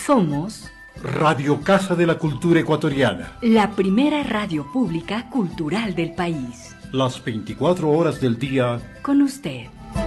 Somos Radio Casa de la Cultura Ecuatoriana, la primera radio pública cultural del país. Las 24 horas del día con usted.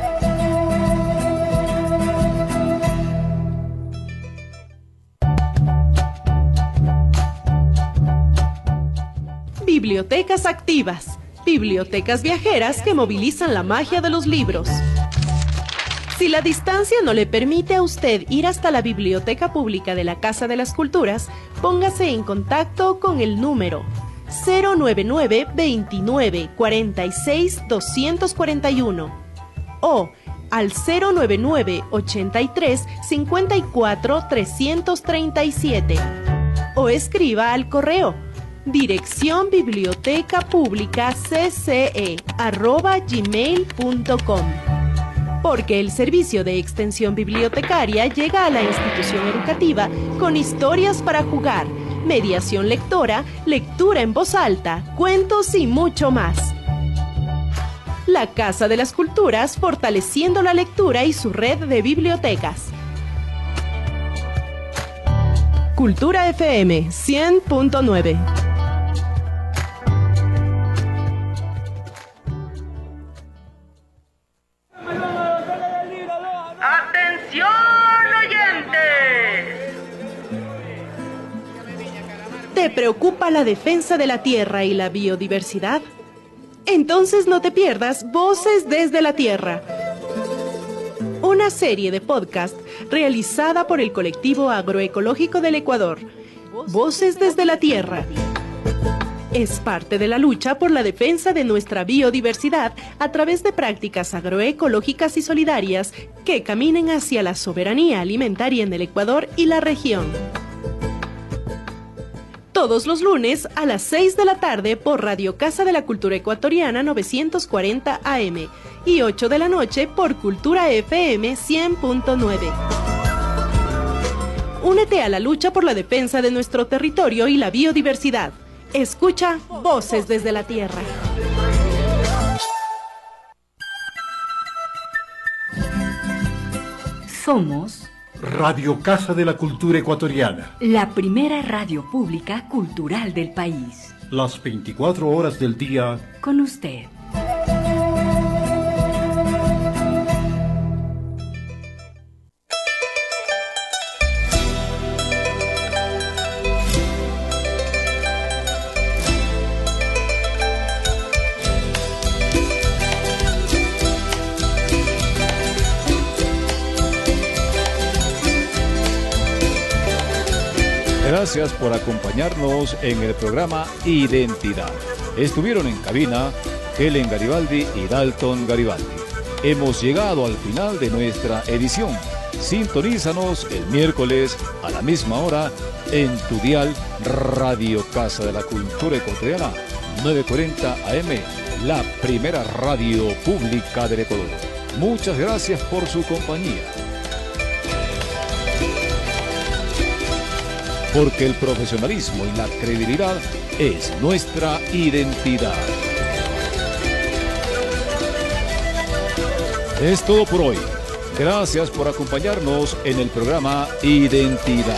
Bibliotecas activas, bibliotecas viajeras que movilizan la magia de los libros. Si la distancia no le permite a usted ir hasta la Biblioteca Pública de la Casa de las Culturas, póngase en contacto con el número 099 29 46 241 o al 099 83 54 337 o escriba al correo dirección bibliotecapublicacce@gmail.com, porque el servicio de extensión bibliotecaria llega a la institución educativa con historias para jugar, mediación lectora, lectura en voz alta, cuentos y mucho más. La Casa de las Culturas, fortaleciendo la lectura y su red de bibliotecas. Cultura FM 100.9. ¿Te preocupa la defensa de la tierra y la biodiversidad? Entonces no te pierdas Voces desde la Tierra, una serie de podcast realizada por el colectivo agroecológico del Ecuador. Voces desde la Tierra es parte de la lucha por la defensa de nuestra biodiversidad a través de prácticas agroecológicas y solidarias que caminen hacia la soberanía alimentaria en el Ecuador y la región. Todos los lunes a las 6 de la tarde por Radio Casa de la Cultura Ecuatoriana 940 AM y 8 de la noche por Cultura FM 100.9. Únete a la lucha por la defensa de nuestro territorio y la biodiversidad. Escucha Voces desde la Tierra. Somos Radio Casa de la Cultura Ecuatoriana, la primera radio pública cultural del país. Las 24 horas del día con usted. Gracias por acompañarnos en el programa Identidad. Estuvieron en cabina Helen Garibaldi y Dalton Garibaldi. Hemos llegado al final de nuestra edición. Sintonízanos el miércoles a la misma hora en tu dial Radio Casa de la Cultura Ecuatoriana 940 AM, la primera radio pública del Ecuador. Muchas gracias por su compañía. Porque el profesionalismo y la credibilidad es nuestra identidad. Es todo por hoy. Gracias por acompañarnos en el programa Identidad.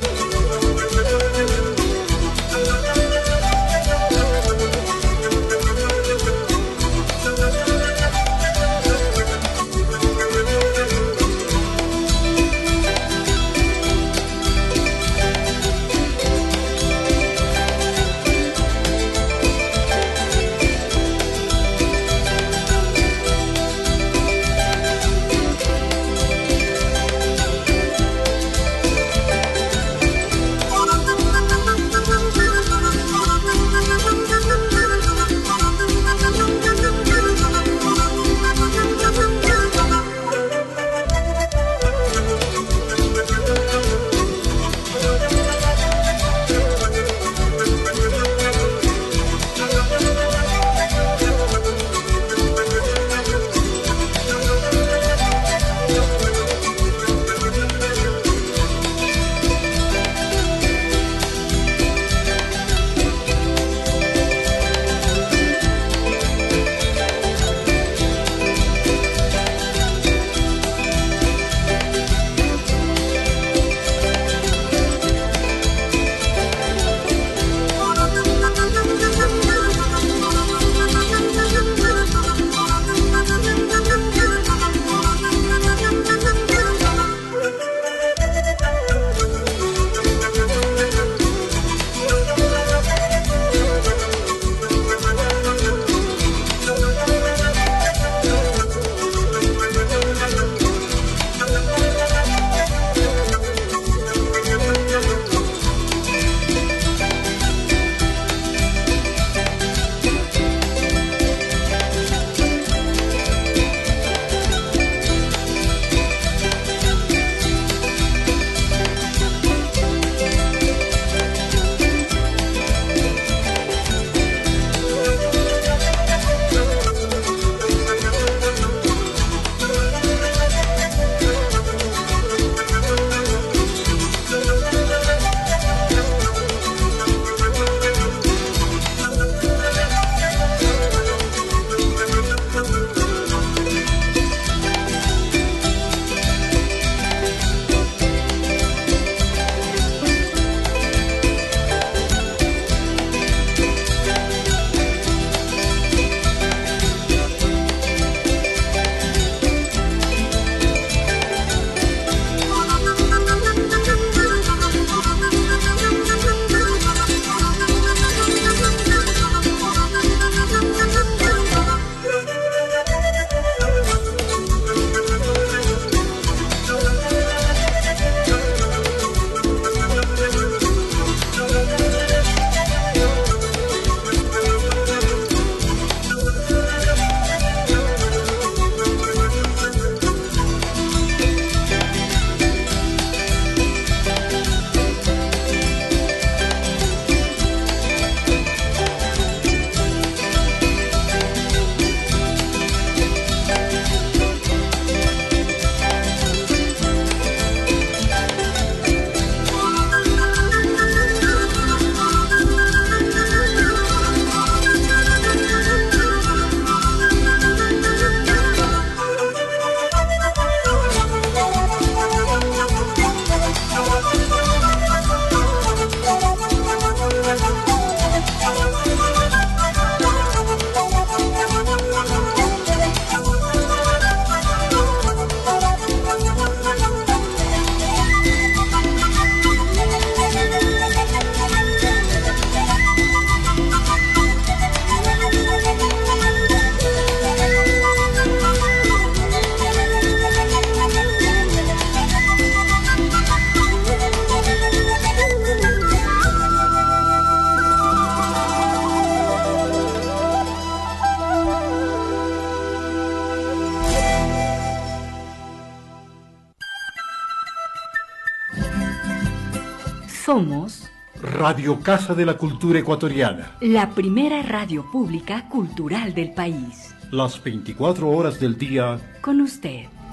Somos Radio Casa de la Cultura Ecuatoriana. la primera radio pública cultural del país. Las 24 horas del día. Con usted.